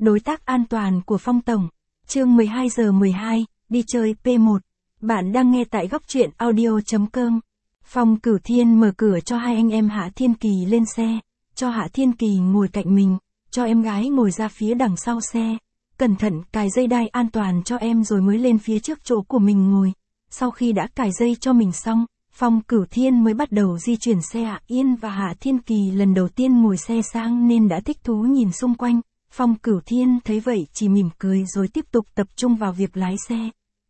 Đối tác an toàn của Phong Tổng. Chương 12 giờ 12, đi chơi P1. Bạn đang nghe tại góc truyện audio.com. Phong Cửu Thiên mở cửa cho hai anh em Hạ Thiên Kỳ lên xe, cho Hạ Thiên Kỳ ngồi cạnh mình, cho em gái ngồi ra phía đằng sau xe. Cẩn thận cài dây đai an toàn cho em rồi mới lên phía trước chỗ của mình ngồi. Sau khi đã cài dây cho mình xong, Phong Cửu Thiên mới bắt đầu di chuyển xe. Hạ Yên và Hạ Thiên Kỳ lần đầu tiên ngồi xe sang nên đã thích thú nhìn xung quanh. Phong Cửu Thiên thấy vậy chỉ mỉm cười rồi tiếp tục tập trung vào việc lái xe.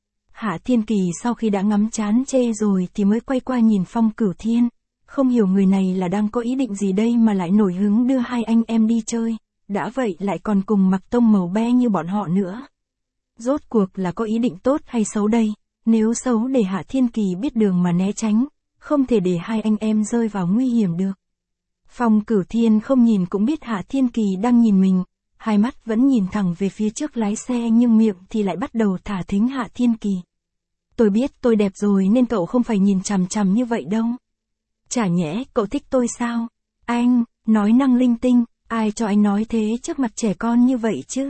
Hạ Thiên Kỳ sau khi đã ngắm chán chê rồi thì mới quay qua nhìn Phong Cửu Thiên. Không hiểu người này là đang có ý định gì đây mà lại nổi hứng đưa hai anh em đi chơi. Đã vậy lại còn cùng mặc tông màu be như bọn họ nữa. Rốt cuộc là có ý định tốt hay xấu đây? Nếu xấu để Hạ Thiên Kỳ biết đường mà né tránh, không thể để hai anh em rơi vào nguy hiểm được. Phong Cửu Thiên không nhìn cũng biết Hạ Thiên Kỳ đang nhìn mình. Hai mắt vẫn nhìn thẳng về phía trước lái xe nhưng miệng thì lại bắt đầu thả thính Hạ Thiên Kỳ. Tôi biết tôi đẹp rồi nên cậu không phải nhìn chằm chằm như vậy đâu. Chả nhẽ cậu thích tôi sao? Anh, nói năng linh tinh, ai cho anh nói thế trước mặt trẻ con như vậy chứ?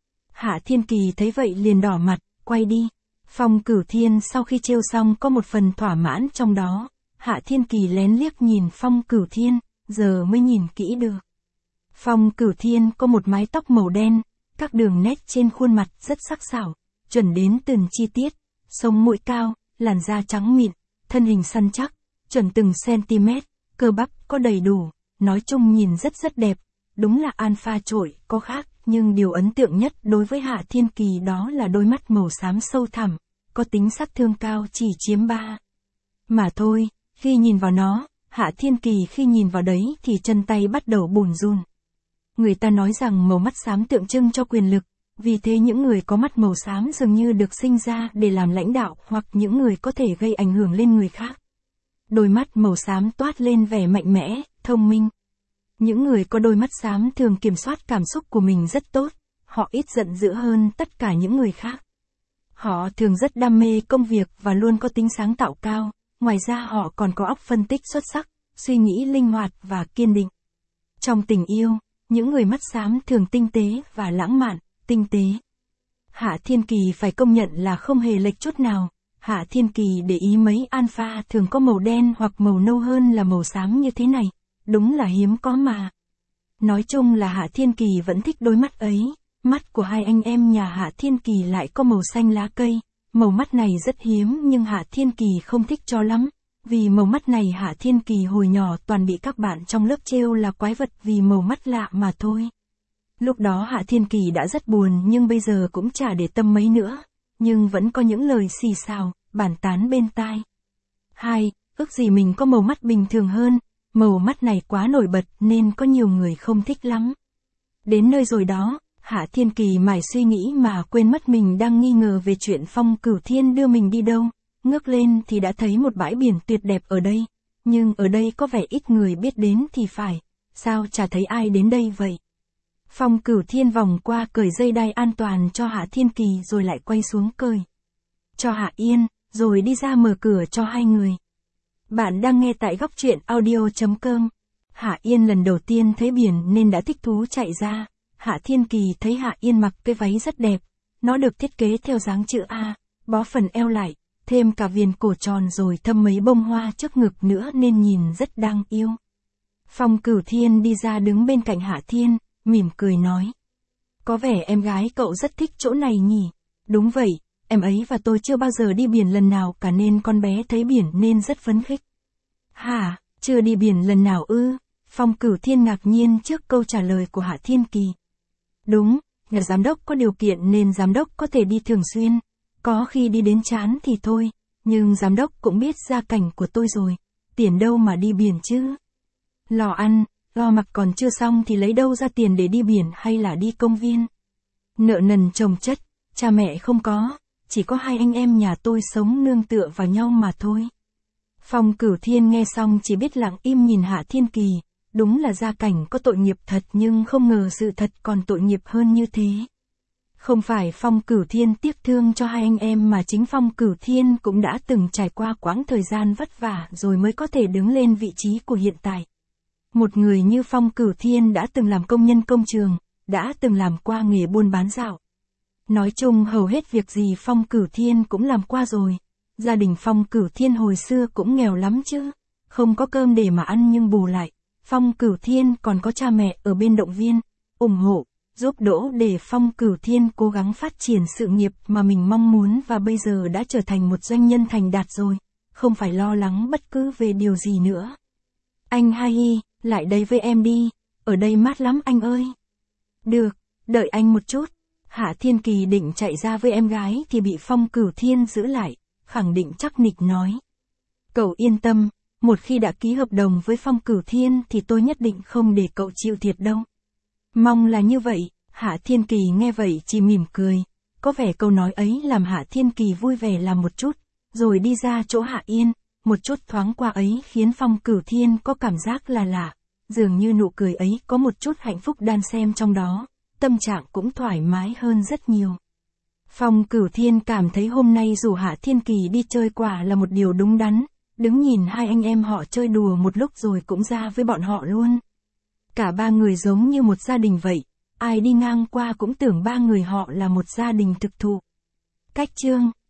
Hạ Thiên Kỳ thấy vậy liền đỏ mặt, quay đi. Phong Cửu Thiên sau khi trêu xong có một phần thỏa mãn trong đó. Hạ Thiên Kỳ lén liếc nhìn Phong Cửu Thiên, giờ mới nhìn kỹ được. Phong Cửu Thiên có một mái tóc màu đen, các đường nét trên khuôn mặt rất sắc sảo, chuẩn đến từng chi tiết, sống mũi cao, làn da trắng mịn, thân hình săn chắc, chuẩn từng cm, cơ bắp có đầy đủ, nói chung nhìn rất đẹp, đúng là alpha trội, có khác, nhưng điều ấn tượng nhất đối với Hạ Thiên Kỳ đó là đôi mắt màu xám sâu thẳm, có tính sát thương cao chỉ chiếm 3. Mà thôi, khi nhìn vào nó, Hạ Thiên Kỳ khi nhìn vào đấy thì chân tay bắt đầu bủn run. Người ta nói rằng màu mắt xám tượng trưng cho quyền lực, vì thế những người có mắt màu xám dường như được sinh ra để làm lãnh đạo hoặc những người có thể gây ảnh hưởng lên người khác. Đôi mắt màu xám toát lên vẻ mạnh mẽ, thông minh. Những người có đôi mắt xám thường kiểm soát cảm xúc của mình rất tốt, họ ít giận dữ hơn tất cả những người khác. Họ thường rất đam mê công việc và luôn có tính sáng tạo cao, ngoài ra họ còn có óc phân tích xuất sắc, suy nghĩ linh hoạt và kiên định. Trong tình yêu, những người mắt xám thường tinh tế và lãng mạn, tinh tế. Hạ Thiên Kỳ phải công nhận là không hề lệch chút nào. Hạ Thiên Kỳ để ý mấy alpha thường có màu đen hoặc màu nâu hơn là màu xám như thế này. Đúng là hiếm có mà. Nói chung là Hạ Thiên Kỳ vẫn thích đôi mắt ấy. Mắt của hai anh em nhà Hạ Thiên Kỳ lại có màu xanh lá cây. Màu mắt này rất hiếm nhưng Hạ Thiên Kỳ không thích cho lắm. Vì màu mắt này Hạ Thiên Kỳ hồi nhỏ toàn bị các bạn trong lớp trêu là quái vật vì màu mắt lạ mà thôi. Lúc đó Hạ Thiên Kỳ đã rất buồn nhưng bây giờ cũng chả để tâm mấy nữa. Nhưng vẫn có những lời xì xào, bàn tán bên tai. Ước gì mình có màu mắt bình thường hơn, màu mắt này quá nổi bật nên có nhiều người không thích lắm. Đến nơi rồi đó, Hạ Thiên Kỳ mải suy nghĩ mà quên mất mình đang nghi ngờ về chuyện Phong Cửu Thiên đưa mình đi đâu. Ngước lên thì đã thấy một bãi biển tuyệt đẹp ở đây, nhưng ở đây có vẻ ít người biết đến thì phải, sao chả thấy ai đến đây vậy? Phong Cửu Thiên vòng qua cởi dây đai an toàn cho Hạ Thiên Kỳ rồi lại quay xuống cởi cho Hạ Yên, rồi đi ra mở cửa cho hai người. Bạn đang nghe tại góc truyện audio.com. Hạ Yên lần đầu tiên thấy biển nên đã thích thú chạy ra. Hạ Thiên Kỳ thấy Hạ Yên mặc cái váy rất đẹp, nó được thiết kế theo dáng chữ A, bó phần eo lại, thêm cả viền cổ tròn rồi thâm mấy bông hoa trước ngực nữa nên nhìn rất đáng yêu. Phong Cửu Thiên đi ra đứng bên cạnh Hạ Thiên, mỉm cười nói. Có vẻ em gái cậu rất thích chỗ này nhỉ? Đúng vậy, em ấy và tôi chưa bao giờ đi biển lần nào cả nên con bé thấy biển nên rất phấn khích. Hả, chưa đi biển lần nào ư? Phong Cửu Thiên ngạc nhiên trước câu trả lời của Hạ Thiên Kỳ. Đúng, nhà giám đốc có điều kiện nên giám đốc có thể đi thường xuyên. Có khi đi đến chán thì thôi, nhưng giám đốc cũng biết gia cảnh của tôi rồi, tiền đâu mà đi biển chứ. Lo ăn, lo mặc còn chưa xong thì lấy đâu ra tiền để đi biển hay là đi công viên. Nợ nần chồng chất, cha mẹ không có, chỉ có hai anh em nhà tôi sống nương tựa vào nhau mà thôi. Phong Cửu Thiên nghe xong chỉ biết lặng im nhìn Hạ Thiên Kỳ, đúng là gia cảnh có tội nghiệp thật nhưng không ngờ sự thật còn tội nghiệp hơn như thế. Không phải Phong Cửu Thiên tiếc thương cho hai anh em mà chính Phong Cửu Thiên cũng đã từng trải qua quãng thời gian vất vả rồi mới có thể đứng lên vị trí của hiện tại. Một người như Phong Cửu Thiên đã từng làm công nhân công trường, đã từng làm qua nghề buôn bán dạo. Nói chung hầu hết việc gì Phong Cửu Thiên cũng làm qua rồi. Gia đình Phong Cửu Thiên hồi xưa cũng nghèo lắm chứ. Không có cơm để mà ăn nhưng bù lại, Phong Cửu Thiên còn có cha mẹ ở bên động viên, ủng hộ, giúp đỡ để Phong Cửu Thiên cố gắng phát triển sự nghiệp mà mình mong muốn và bây giờ đã trở thành một doanh nhân thành đạt rồi, không phải lo lắng bất cứ về điều gì nữa. Anh Hai, lại đây với em đi, ở đây mát lắm anh ơi. Được, đợi anh một chút. Hạ Thiên Kỳ định chạy ra với em gái thì bị Phong Cửu Thiên giữ lại, khẳng định chắc nịch nói. Cậu yên tâm, một khi đã ký hợp đồng với Phong Cửu Thiên thì tôi nhất định không để cậu chịu thiệt đâu. Mong là như vậy. Hạ Thiên Kỳ nghe vậy chỉ mỉm cười, có vẻ câu nói ấy làm Hạ Thiên Kỳ vui vẻ làm một chút, rồi đi ra chỗ Hạ Yên, một chút thoáng qua ấy khiến Phong Cửu Thiên có cảm giác là lạ, dường như nụ cười ấy có một chút hạnh phúc đan xen trong đó, tâm trạng cũng thoải mái hơn rất nhiều. Phong Cửu Thiên cảm thấy hôm nay rủ Hạ Thiên Kỳ đi chơi quả là một điều đúng đắn, đứng nhìn hai anh em họ chơi đùa một lúc rồi cũng ra với bọn họ luôn. Cả ba người giống như một gia đình vậy, ai đi ngang qua cũng tưởng ba người họ là một gia đình thực thụ. Cách chương